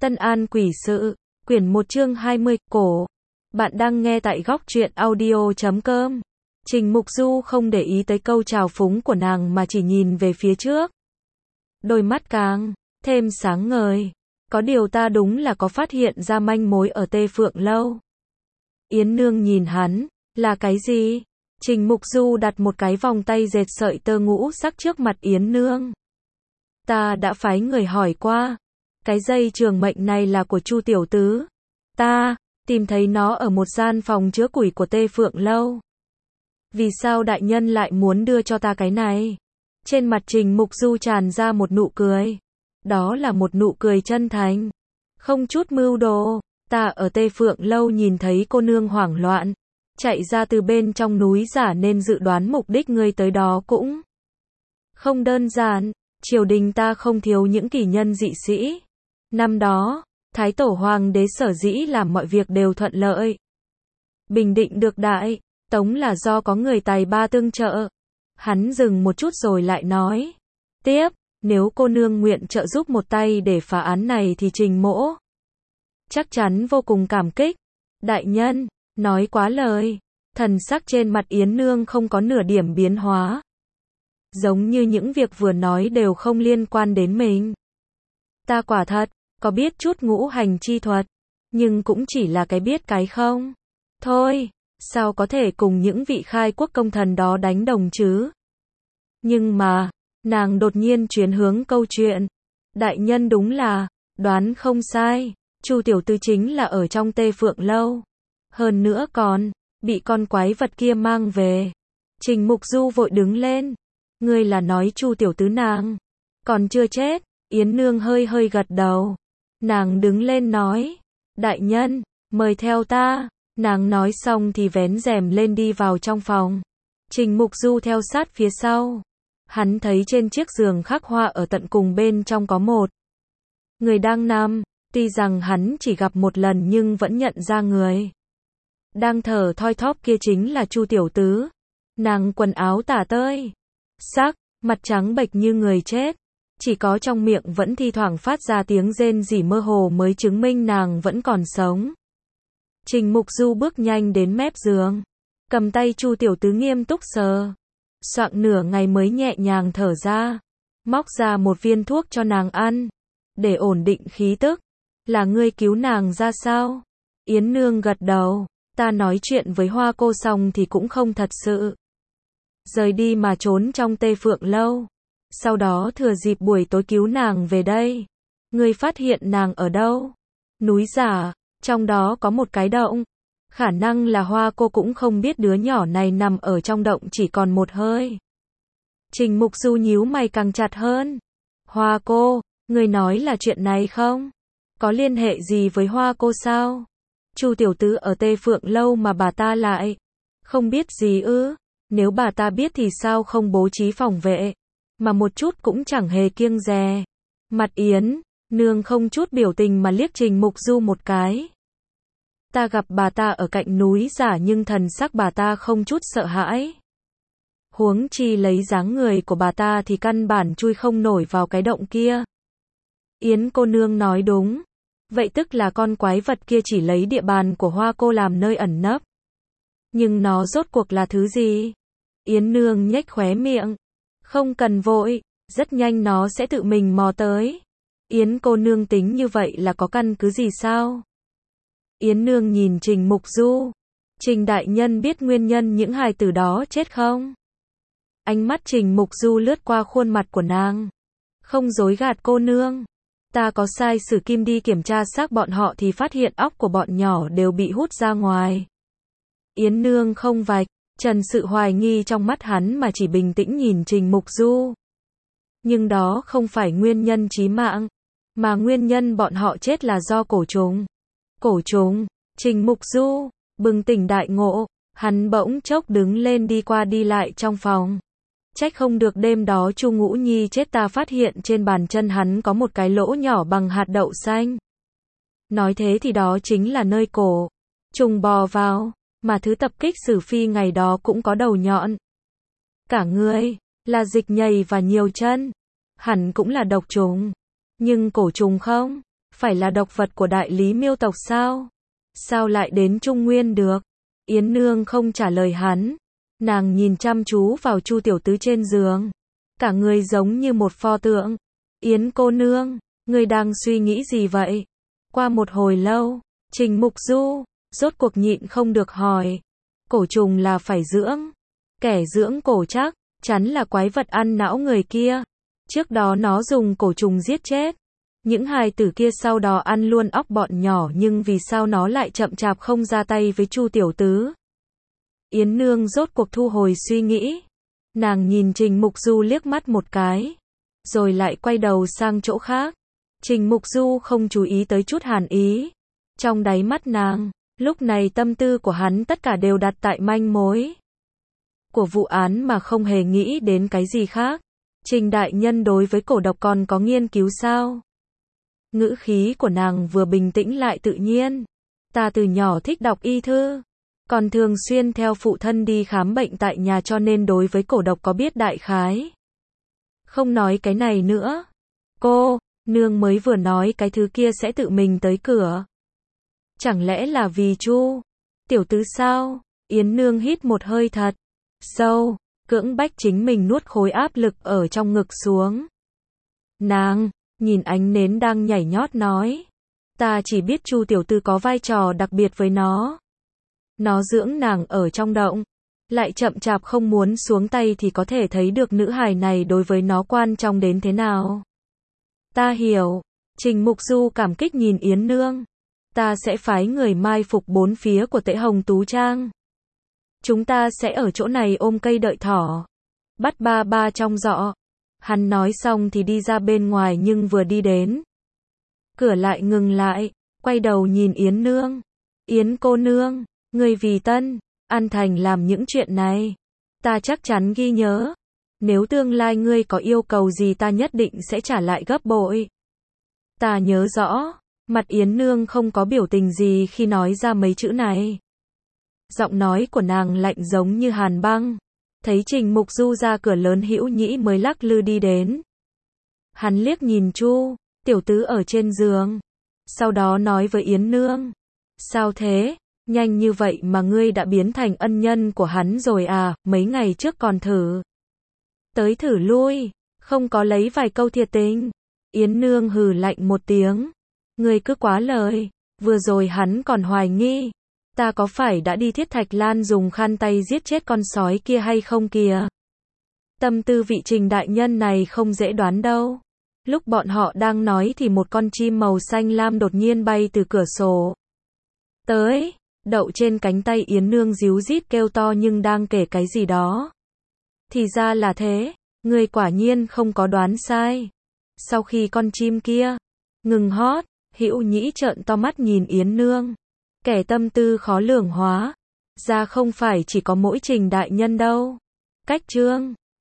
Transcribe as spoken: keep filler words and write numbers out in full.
Tân An Quỷ Sự, quyển một chương hai mươi, cổ. Bạn đang nghe tại góc truyện audio chấm com. Trình Mục Du không để ý tới câu chào phúng của nàng mà chỉ nhìn về phía trước. Đôi mắt càng thêm sáng ngời. Có điều ta đúng là có phát hiện ra manh mối ở Tê Phượng Lâu. Yến Nương nhìn hắn, là cái gì? Trình Mục Du đặt một cái vòng tay dệt sợi tơ ngũ sắc trước mặt Yến Nương. Ta đã phái người hỏi qua. Cái dây trường mệnh này là của Chu tiểu tứ. Ta tìm thấy nó ở một gian phòng chứa củi của Tê Phượng Lâu. Vì sao đại nhân lại muốn đưa cho ta cái này? Trên mặt Trình Mục Du tràn ra một nụ cười. Đó là một nụ cười chân thành, không chút mưu đồ. Ta ở Tê Phượng Lâu nhìn thấy cô nương hoảng loạn, chạy ra từ bên trong núi giả nên dự đoán mục đích ngươi tới đó cũng không đơn giản. Triều đình ta không thiếu những kỳ nhân dị sĩ. Năm đó, Thái Tổ Hoàng đế sở dĩ làm mọi việc đều thuận lợi, bình định được Đại Tống là do có người tài ba tương trợ. Hắn dừng một chút rồi lại nói tiếp, nếu cô nương nguyện trợ giúp một tay để phá án này thì Trình mỗ chắc chắn vô cùng cảm kích. Đại nhân, nói quá lời. Thần sắc trên mặt Yến Nương không có nửa điểm biến hóa. Giống như những việc vừa nói đều không liên quan đến mình. Ta quả thật có biết chút ngũ hành chi thuật, nhưng cũng chỉ là cái biết cái không. Thôi, sao có thể cùng những vị khai quốc công thần đó đánh đồng chứ? Nhưng mà, nàng đột nhiên chuyển hướng câu chuyện. Đại nhân đúng là, đoán không sai, Chu tiểu tứ chính là ở trong Tê Phượng Lâu. Hơn nữa còn, bị con quái vật kia mang về. Trình Mục Du vội đứng lên. Ngươi là nói Chu tiểu tứ nàng còn chưa chết? Yến Nương hơi hơi gật đầu. Nàng đứng lên nói, đại nhân, mời theo ta. Nàng nói xong thì vén rèm lên đi vào trong phòng. Trình Mục Du theo sát phía sau. Hắn thấy trên chiếc giường khắc hoa ở tận cùng bên trong có một người đang nằm. Tuy rằng hắn chỉ gặp một lần nhưng vẫn nhận ra người đang thở thoi thóp kia chính là Chu tiểu tứ. Nàng quần áo tả tơi sắc, mặt trắng bệch như người chết. Chỉ có trong miệng vẫn thi thoảng phát ra tiếng rên rỉ mơ hồ mới chứng minh nàng vẫn còn sống. Trình Mục Du bước nhanh đến mép giường, cầm tay Chu tiểu tứ nghiêm túc sờ soạng nửa ngày mới nhẹ nhàng thở ra, móc ra một viên thuốc cho nàng ăn để ổn định khí tức. Là ngươi cứu nàng ra sao? Yến Nương gật đầu. Ta nói chuyện với Hoa cô xong thì cũng không thật sự rời đi mà trốn trong Tê Phượng Lâu. Sau đó thừa dịp buổi tối cứu nàng về đây. Ngươi phát hiện nàng ở đâu? Núi giả, trong đó có một cái động. Khả năng là Hoa cô cũng không biết đứa nhỏ này nằm ở trong động chỉ còn một hơi. Trình Mục Du nhíu mày càng chặt hơn. Hoa cô, ngươi nói là chuyện này không? Có liên hệ gì với Hoa cô sao? Chu tiểu tứ ở Tê Phượng Lâu mà bà ta lại không biết gì ư? Nếu bà ta biết thì sao không bố trí phòng vệ, mà một chút cũng chẳng hề kiêng dè. Mặt Yến Nương không chút biểu tình mà liếc Trình Mục Du một cái. Ta gặp bà ta ở cạnh núi giả nhưng thần sắc bà ta không chút sợ hãi. Huống chi lấy dáng người của bà ta thì căn bản chui không nổi vào cái động kia. Yến cô nương nói đúng. Vậy tức là con quái vật kia chỉ lấy địa bàn của Hoa cô làm nơi ẩn nấp. Nhưng nó rốt cuộc là thứ gì? Yến Nương nhếch khóe miệng. Không cần vội, rất nhanh nó sẽ tự mình mò tới. Yến cô nương tính như vậy là có căn cứ gì sao? Yến Nương nhìn Trình Mục Du. Trình đại nhân biết nguyên nhân những hài tử đó chết không? Ánh mắt Trình Mục Du lướt qua khuôn mặt của nàng. Không dối gạt cô nương. Ta có sai sử kim đi kiểm tra xác bọn họ thì phát hiện óc của bọn nhỏ đều bị hút ra ngoài. Yến Nương không vạch trần sự hoài nghi trong mắt hắn mà chỉ bình tĩnh nhìn Trình Mục Du. Nhưng đó không phải nguyên nhân chí mạng, mà nguyên nhân bọn họ chết là do cổ trùng. Cổ trùng? Trình Mục Du bừng tỉnh đại ngộ, hắn bỗng chốc đứng lên đi qua đi lại trong phòng. Trách không được đêm đó Chu Ngũ Nhi chết, ta phát hiện trên bàn chân hắn có một cái lỗ nhỏ bằng hạt đậu xanh. Nói thế thì đó chính là nơi cổ trùng bò vào, mà thứ tập kích Sử Phi ngày đó cũng có đầu nhọn. Cả người là dịch nhầy và nhiều chân, hẳn cũng là độc trùng. Nhưng cổ trùng không Phải là độc vật của đại lý miêu tộc sao? Sao lại đến Trung Nguyên được? Yến Nương không trả lời hắn. Nàng nhìn chăm chú vào Chu tiểu tứ trên giường. Cả người giống như một pho tượng. Yến cô nương, ngươi đang suy nghĩ gì vậy? Qua một hồi lâu, Trình Mục Du rốt cuộc nhịn không được hỏi. Cổ trùng là phải dưỡng. Kẻ dưỡng cổ chắc chắn là quái vật ăn não người kia. Trước đó nó dùng cổ trùng giết chết những hài tử kia, sau đó ăn luôn óc bọn nhỏ, nhưng vì sao nó lại chậm chạp không ra tay với Chu tiểu tứ? Yến Nương rốt cuộc thu hồi suy nghĩ. Nàng nhìn Trình Mục Du liếc mắt một cái, rồi lại quay đầu sang chỗ khác. Trình Mục Du không chú ý tới chút hàn ý trong đáy mắt nàng. Lúc này tâm tư của hắn tất cả đều đặt tại manh mối của vụ án mà không hề nghĩ đến cái gì khác. Trình đại nhân đối với cổ độc còn có nghiên cứu sao? Ngữ khí của nàng vừa bình tĩnh lại tự nhiên. Ta từ nhỏ thích đọc y thư, còn thường xuyên theo phụ thân đi khám bệnh tại nhà, cho nên đối với cổ độc có biết đại khái. Không nói cái này nữa. Cô, nương mới vừa nói cái thứ kia sẽ tự mình tới cửa. Chẳng lẽ là vì Chu tiểu tứ sao? Yến Nương hít một hơi thật sâu, cưỡng bách chính mình nuốt khối áp lực ở trong ngực xuống. Nàng nhìn ánh nến đang nhảy nhót nói. Ta chỉ biết Chu tiểu tư có vai trò đặc biệt với nó. Nó dưỡng nàng ở trong động, lại chậm chạp không muốn xuống tay, thì có thể thấy được nữ hài này đối với nó quan trọng đến thế nào. Ta hiểu. Trình Mục Du cảm kích nhìn Yến Nương. Ta sẽ phái người mai phục bốn phía của Tễ Hồng Tú Trang. Chúng ta sẽ ở chỗ này ôm cây đợi thỏ. Bắt ba ba trong giỏ. Hắn nói xong thì đi ra bên ngoài, nhưng vừa đi đến cửa lại ngừng lại, quay đầu nhìn Yến Nương. Yến cô nương, ngươi vì Tân An Thành làm những chuyện này, ta chắc chắn ghi nhớ. Nếu tương lai ngươi có yêu cầu gì, ta nhất định sẽ trả lại gấp bội. Ta nhớ rõ. Mặt Yến Nương không có biểu tình gì khi nói ra mấy chữ này. Giọng nói của nàng lạnh giống như hàn băng. Thấy Trình Mục Du ra cửa lớn, Hữu Nhĩ mới lắc lư đi đến. Hắn liếc nhìn Chu tiểu tứ ở trên giường, sau đó nói với Yến Nương. Sao thế? Nhanh như vậy mà ngươi đã biến thành ân nhân của hắn rồi à? Mấy ngày trước còn thử tới thử lui, không có lấy vài câu thiệt tình. Yến Nương hừ lạnh một tiếng. Ngươi cứ quá lời. Vừa rồi hắn còn hoài nghi ta có phải đã đi Thiết Thạch Lan dùng khăn tay giết chết con sói kia hay không kìa. Tâm tư vị Trình đại nhân này không dễ đoán đâu. Lúc bọn họ đang nói thì một con chim màu xanh lam đột nhiên bay từ cửa sổ tới, đậu trên cánh tay Yến Nương, ríu rít kêu to nhưng đang kể cái gì đó. Thì ra là thế, người quả nhiên không có đoán sai. Sau khi con chim kia ngừng hót, Hữu Nhĩ trợn to mắt nhìn Yến Nương. Kẻ tâm tư khó lường hóa ra không phải chỉ có mỗi Trình đại nhân đâu. Cách chương